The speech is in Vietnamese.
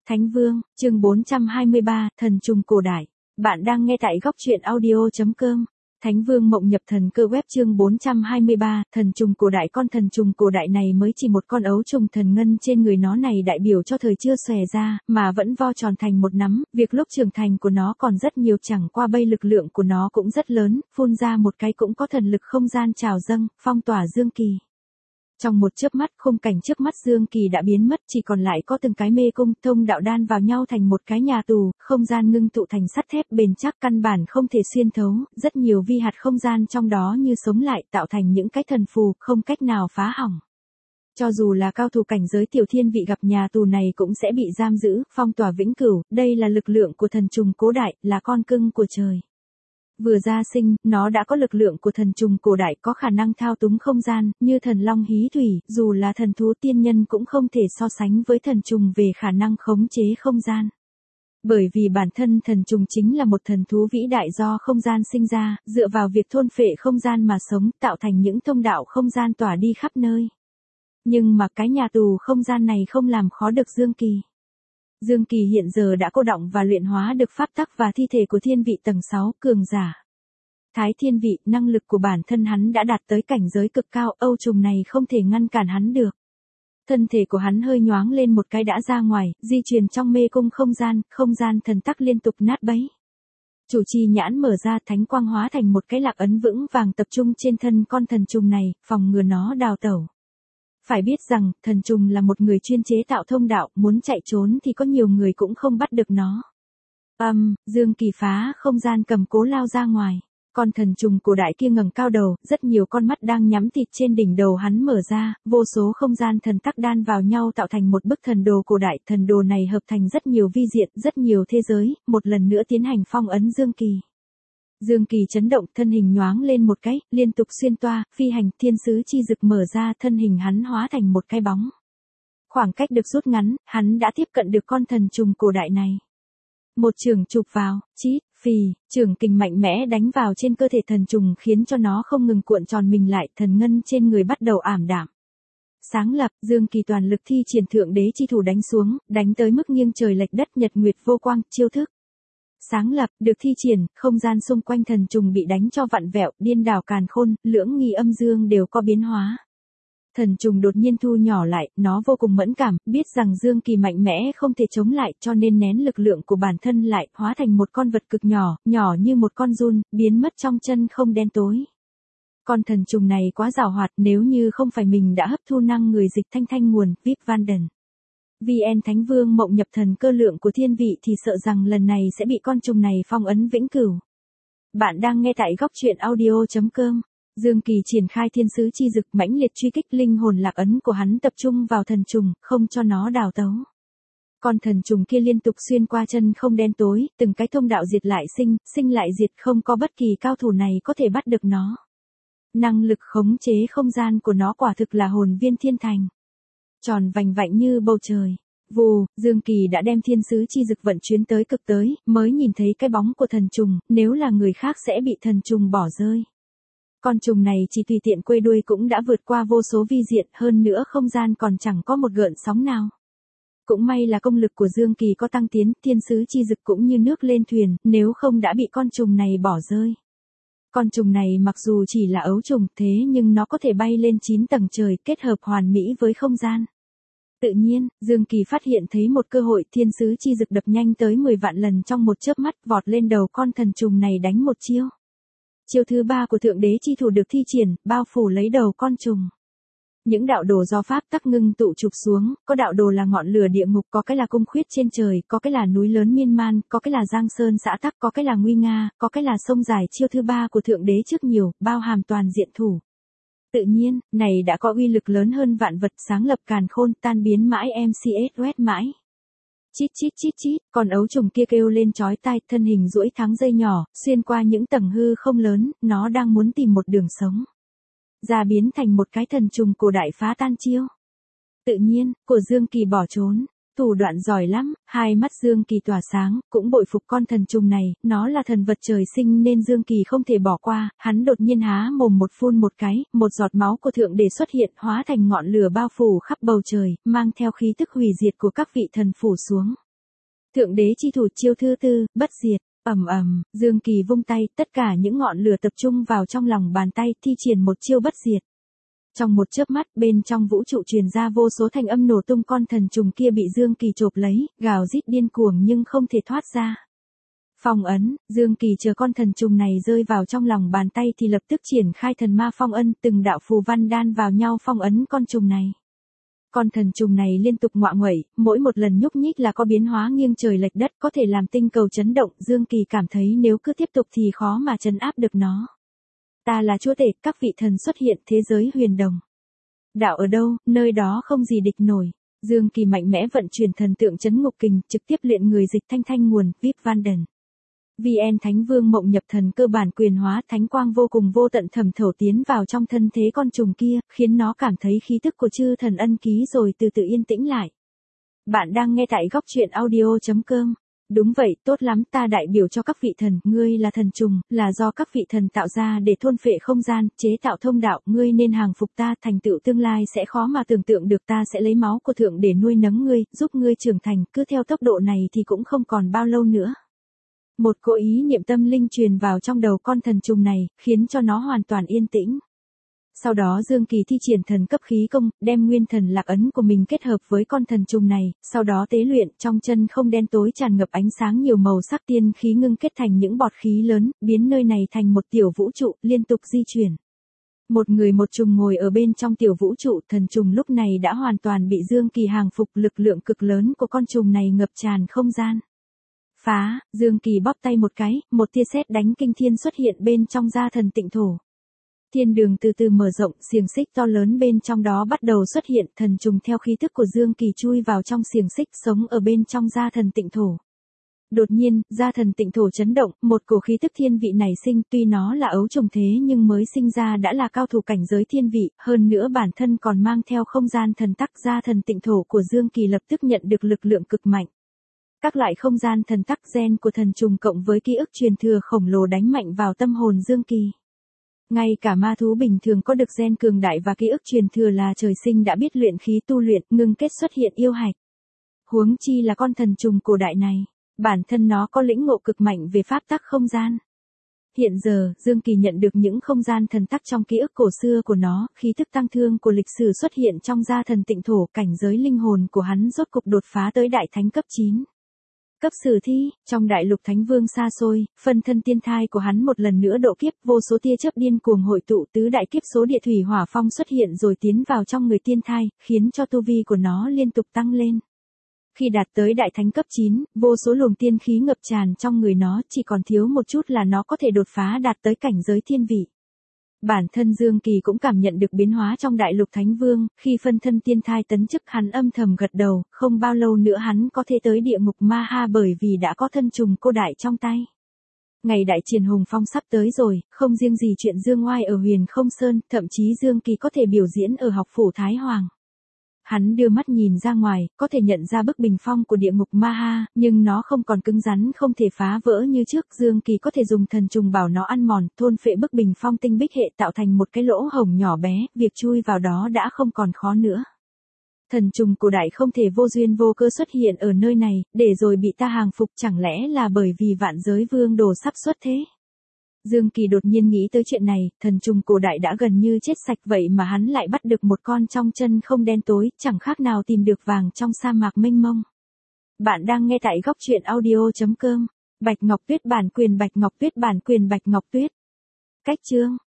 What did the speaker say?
Thánh Vương, chương 423, Thần trùng cổ đại. Bạn đang nghe tại góc truyện audio.com. Thánh Vương mộng nhập thần cơ web chương 423, Thần trùng cổ đại. Con thần trùng cổ đại này mới chỉ một con ấu trùng thần ngân trên người nó này đại biểu cho thời chưa xòe ra, mà vẫn vo tròn thành một nắm, việc lúc trưởng thành của nó còn rất nhiều, chẳng qua bây lực lượng của nó cũng rất lớn, phun ra một cái cũng có thần lực không gian trào dâng, phong tỏa Dương Kỳ. Trong một chớp mắt, khung cảnh trước mắt Dương Kỳ đã biến mất, chỉ còn lại có từng cái mê cung thông đạo đan vào nhau thành một cái nhà tù, không gian ngưng tụ thành sắt thép bền chắc căn bản không thể xuyên thấu, rất nhiều vi hạt không gian trong đó như sống lại tạo thành những cái thần phù, không cách nào phá hỏng. Cho dù là cao thủ cảnh giới tiểu thiên vị gặp nhà tù này cũng sẽ bị giam giữ, phong tỏa vĩnh cửu, đây là lực lượng của thần trùng cố đại, là con cưng của trời. Vừa ra sinh, nó đã có lực lượng của thần trùng cổ đại, có khả năng thao túng không gian, như thần long hí thủy, dù là thần thú tiên nhân cũng không thể so sánh với thần trùng về khả năng khống chế không gian. Bởi vì bản thân thần trùng chính là một thần thú vĩ đại do không gian sinh ra, dựa vào việc thôn phệ không gian mà sống, tạo thành những thông đạo không gian tỏa đi khắp nơi. Nhưng mà cái nhà tù không gian này không làm khó được Dương Kỳ. Dương Kỳ hiện giờ đã cô đọng và luyện hóa được pháp tắc và thi thể của thiên vị tầng 6, cường giả. Thái thiên vị, năng lực của bản thân hắn đã đạt tới cảnh giới cực cao, âu trùng này không thể ngăn cản hắn được. Thân thể của hắn hơi nhoáng lên một cái đã ra ngoài, di chuyển trong mê cung không gian thần tắc liên tục nát bấy. Chủ trì nhãn mở ra, thánh quang hóa thành một cái lạc ấn vững vàng tập trung trên thân con thần trùng này, phòng ngừa nó đào tẩu. Phải biết rằng, thần trùng là một người chuyên chế tạo thông đạo, muốn chạy trốn thì có nhiều người cũng không bắt được nó. Dương Kỳ phá không gian cầm cố lao ra ngoài. Con thần trùng cổ đại kia ngẩng cao đầu, rất nhiều con mắt đang nhắm tịt trên đỉnh đầu hắn mở ra, vô số không gian thần tắc đan vào nhau tạo thành một bức thần đồ cổ đại. Thần đồ này hợp thành rất nhiều vi diện, rất nhiều thế giới, một lần nữa tiến hành phong ấn Dương Kỳ. Dương Kỳ chấn động, thân hình nhoáng lên một cái, liên tục xuyên toa, phi hành, thiên sứ chi dực mở ra, thân hình hắn hóa thành một cái bóng. Khoảng cách được rút ngắn, hắn đã tiếp cận được con thần trùng cổ đại này. Một chưởng chụp vào, chít, phì, chưởng kình mạnh mẽ đánh vào trên cơ thể thần trùng khiến cho nó không ngừng cuộn tròn mình lại, thần ngân trên người bắt đầu ảm đạm. Sáng lập, Dương Kỳ toàn lực thi triển thượng đế chi thủ đánh xuống, đánh tới mức nghiêng trời lệch đất, nhật nguyệt vô quang, chiêu thức. Sáng lập, được thi triển, không gian xung quanh thần trùng bị đánh cho vặn vẹo, điên đảo càn khôn, lưỡng nghi âm dương đều có biến hóa. Thần trùng đột nhiên thu nhỏ lại, nó vô cùng mẫn cảm, biết rằng Dương Kỳ mạnh mẽ không thể chống lại, cho nên nén lực lượng của bản thân lại, hóa thành một con vật cực nhỏ, nhỏ như một con giun, biến mất trong chân không đen tối. Con thần trùng này quá giàu hoạt, nếu như không phải mình đã hấp thu năng người dịch thanh nguồn, VIP Vanden. VN Thánh Vương mộng nhập thần cơ lượng của thiên vị thì sợ rằng lần này sẽ bị con trùng này phong ấn vĩnh cửu. Bạn đang nghe tại góc truyện audio.com. Dương Kỳ triển khai thiên sứ chi dực mãnh liệt truy kích, linh hồn lạc ấn của hắn tập trung vào thần trùng, không cho nó đào tấu. Con thần trùng kia liên tục xuyên qua chân không đen tối, từng cái thông đạo diệt lại sinh lại diệt, không có bất kỳ cao thủ này có thể bắt được nó. Năng lực khống chế không gian của nó quả thực là hồn viên thiên thành. Tròn vành vạnh như bầu trời. Vù, Dương Kỳ đã đem thiên sứ chi dực vận chuyến tới cực tới, mới nhìn thấy cái bóng của thần trùng, nếu là người khác sẽ bị thần trùng bỏ rơi. Con trùng này chỉ tùy tiện quây đuôi cũng đã vượt qua vô số vi diện, hơn nữa không gian còn chẳng có một gợn sóng nào. Cũng may là công lực của Dương Kỳ có tăng tiến, thiên sứ chi dực cũng như nước lên thuyền, nếu không đã bị con trùng này bỏ rơi. Con trùng này mặc dù chỉ là ấu trùng, thế nhưng nó có thể bay lên 9 tầng trời, kết hợp hoàn mỹ với không gian. Tự nhiên, Dương Kỳ phát hiện thấy một cơ hội, thiên sứ chi dực đập nhanh tới 10 vạn lần trong một chớp mắt, vọt lên đầu con thần trùng này đánh một chiêu. Chiêu thứ 3 của thượng đế chi thủ được thi triển, bao phủ lấy đầu con trùng. Những đạo đồ do pháp tắc ngưng tụ chụp xuống, có đạo đồ là ngọn lửa địa ngục, có cái là cung khuyết trên trời, có cái là núi lớn miên man, có cái là giang sơn xã tắc, có cái là nguy nga, có cái là sông dài. Chiêu thứ 3 của thượng đế trước nhiều, bao hàm toàn diện thủ. Tự nhiên, này đã có uy lực lớn hơn vạn vật, sáng lập càn khôn, tan biến mãi MCS quét mãi. Chít chít chít chít, con ấu trùng kia kêu lên chói tai, thân hình duỗi thắng dây nhỏ, xuyên qua những tầng hư không lớn, nó đang muốn tìm một đường sống. Ra biến thành một cái thần trùng cổ đại phá tan chiêu. Tự nhiên, của Dương Kỳ bỏ trốn, thủ đoạn giỏi lắm, hai mắt Dương Kỳ tỏa sáng, cũng bội phục con thần trùng này, nó là thần vật trời sinh nên Dương Kỳ không thể bỏ qua, hắn đột nhiên há mồm một phun một cái, một giọt máu của thượng đế xuất hiện, hóa thành ngọn lửa bao phủ khắp bầu trời, mang theo khí tức hủy diệt của các vị thần phủ xuống. Thượng đế chi thủ chiêu thứ tư, bất diệt. Dương Kỳ vung tay, tất cả những ngọn lửa tập trung vào trong lòng bàn tay, thi triển một chiêu bất diệt. Trong một chớp mắt, bên trong vũ trụ truyền ra vô số thanh âm nổ tung, con thần trùng kia bị Dương Kỳ chộp lấy, gào rít điên cuồng nhưng không thể thoát ra. Phong ấn, Dương Kỳ chờ con thần trùng này rơi vào trong lòng bàn tay thì lập tức triển khai thần ma phong ân, từng đạo phù văn đan vào nhau phong ấn con trùng này. Con thần trùng này liên tục ngoạ nguậy, mỗi một lần nhúc nhích là có biến hóa nghiêng trời lệch đất, có thể làm tinh cầu chấn động. Dương Kỳ cảm thấy nếu cứ tiếp tục thì khó mà trấn áp được nó. Ta là chúa tể, các vị thần xuất hiện, thế giới huyền đồng. Đạo ở đâu, nơi đó không gì địch nổi. Dương Kỳ mạnh mẽ vận chuyển thần tượng chấn ngục kình, trực tiếp luyện người dịch thanh thanh nguồn, VIP Vanden. VN Thánh Vương Mộng Nhập Thần cơ bản quyền hóa, thánh quang vô cùng vô tận thẩm thấu tiến vào trong thân thế con trùng kia, khiến nó cảm thấy khí tức của chư thần ân ký rồi từ từ yên tĩnh lại. Bạn đang nghe tại góc truyện audio.com. Đúng vậy, tốt lắm, ta đại biểu cho các vị thần, ngươi là thần trùng, là do các vị thần tạo ra để thôn phệ không gian, chế tạo thông đạo, ngươi nên hàng phục ta, thành tựu tương lai sẽ khó mà tưởng tượng được, ta sẽ lấy máu của thượng để nuôi nấng ngươi, giúp ngươi trưởng thành, cứ theo tốc độ này thì cũng không còn bao lâu nữa. Một cỗ ý niệm tâm linh truyền vào trong đầu con thần trùng này, khiến cho nó hoàn toàn yên tĩnh. Sau đó Dương Kỳ thi triển thần cấp khí công, đem nguyên thần lạc ấn của mình kết hợp với con thần trùng này, sau đó tế luyện, trong chân không đen tối tràn ngập ánh sáng nhiều màu sắc, tiên khí ngưng kết thành những bọt khí lớn, biến nơi này thành một tiểu vũ trụ, liên tục di chuyển. Một người một trùng ngồi ở bên trong tiểu vũ trụ, thần trùng lúc này đã hoàn toàn bị Dương Kỳ hàng phục, lực lượng cực lớn của con trùng này ngập tràn không gian. Phá, Dương Kỳ bóp tay một cái, một tia sét đánh kinh thiên xuất hiện bên trong gia thần tịnh thổ. Thiên đường từ từ mở rộng, xiềng xích to lớn bên trong đó bắt đầu xuất hiện, thần trùng theo khí tức của Dương Kỳ chui vào trong xiềng xích, sống ở bên trong gia thần tịnh thổ. Đột nhiên, gia thần tịnh thổ chấn động, một cổ khí tức thiên vị nảy sinh, tuy nó là ấu trùng thế nhưng mới sinh ra đã là cao thủ cảnh giới thiên vị, hơn nữa bản thân còn mang theo không gian thần tắc. Gia thần tịnh thổ của Dương Kỳ lập tức nhận được lực lượng cực mạnh. Các loại không gian thần tắc gen của thần trùng cộng với ký ức truyền thừa khổng lồ đánh mạnh vào tâm hồn Dương Kỳ. Ngay cả ma thú bình thường có được gen cường đại và ký ức truyền thừa là trời sinh đã biết luyện khí tu luyện, ngưng kết xuất hiện yêu hạch. Huống chi là con thần trùng cổ đại này, bản thân nó có lĩnh ngộ cực mạnh về pháp tắc không gian. Hiện giờ, Dương Kỳ nhận được những không gian thần tắc trong ký ức cổ xưa của nó, khí tức tăng thương của lịch sử xuất hiện trong gia thần tịnh thổ, cảnh giới linh hồn của hắn rốt cục đột phá tới đại thánh cấp 9. Cấp sử thi, trong đại lục thánh vương xa xôi, phân thân tiên thai của hắn một lần nữa độ kiếp, vô số tia chớp điên cuồng hội tụ, tứ đại kiếp số địa thủy hỏa phong xuất hiện rồi tiến vào trong người tiên thai, khiến cho tu vi của nó liên tục tăng lên. Khi đạt tới đại thánh cấp 9, vô số luồng tiên khí ngập tràn trong người nó, chỉ còn thiếu một chút là nó có thể đột phá đạt tới cảnh giới thiên vị. Bản thân Dương Kỳ cũng cảm nhận được biến hóa trong đại lục thánh vương, khi phân thân tiên thai tấn chức hắn âm thầm gật đầu, không bao lâu nữa hắn có thể tới địa ngục ma ha bởi vì đã có thân trùng cô đại trong tay. Ngày đại triển hùng phong sắp tới rồi, không riêng gì chuyện dương oai ở Huyền Không Sơn, thậm chí Dương Kỳ có thể biểu diễn ở học phủ Thái Hoàng. Hắn đưa mắt nhìn ra ngoài, có thể nhận ra bức bình phong của địa ngục ma ha, nhưng nó không còn cứng rắn không thể phá vỡ như trước. Dương Kỳ có thể dùng thần trùng bảo nó ăn mòn, thôn phệ bức bình phong tinh bích hệ tạo thành một cái lỗ hổng nhỏ bé, việc chui vào đó đã không còn khó nữa. Thần trùng cổ đại không thể vô duyên vô cơ xuất hiện ở nơi này, để rồi bị ta hàng phục, chẳng lẽ là bởi vì vạn giới vương đồ sắp xuất thế? Dương Kỳ đột nhiên nghĩ tới chuyện này, thần trùng cổ đại đã gần như chết sạch vậy mà hắn lại bắt được một con trong chân không đen tối, chẳng khác nào tìm được vàng trong sa mạc mênh mông. Bạn đang nghe tại góc truyện audio.com. Bạch Ngọc Tuyết bản quyền Bạch Ngọc Tuyết bản quyền Bạch Ngọc Tuyết. Cách chương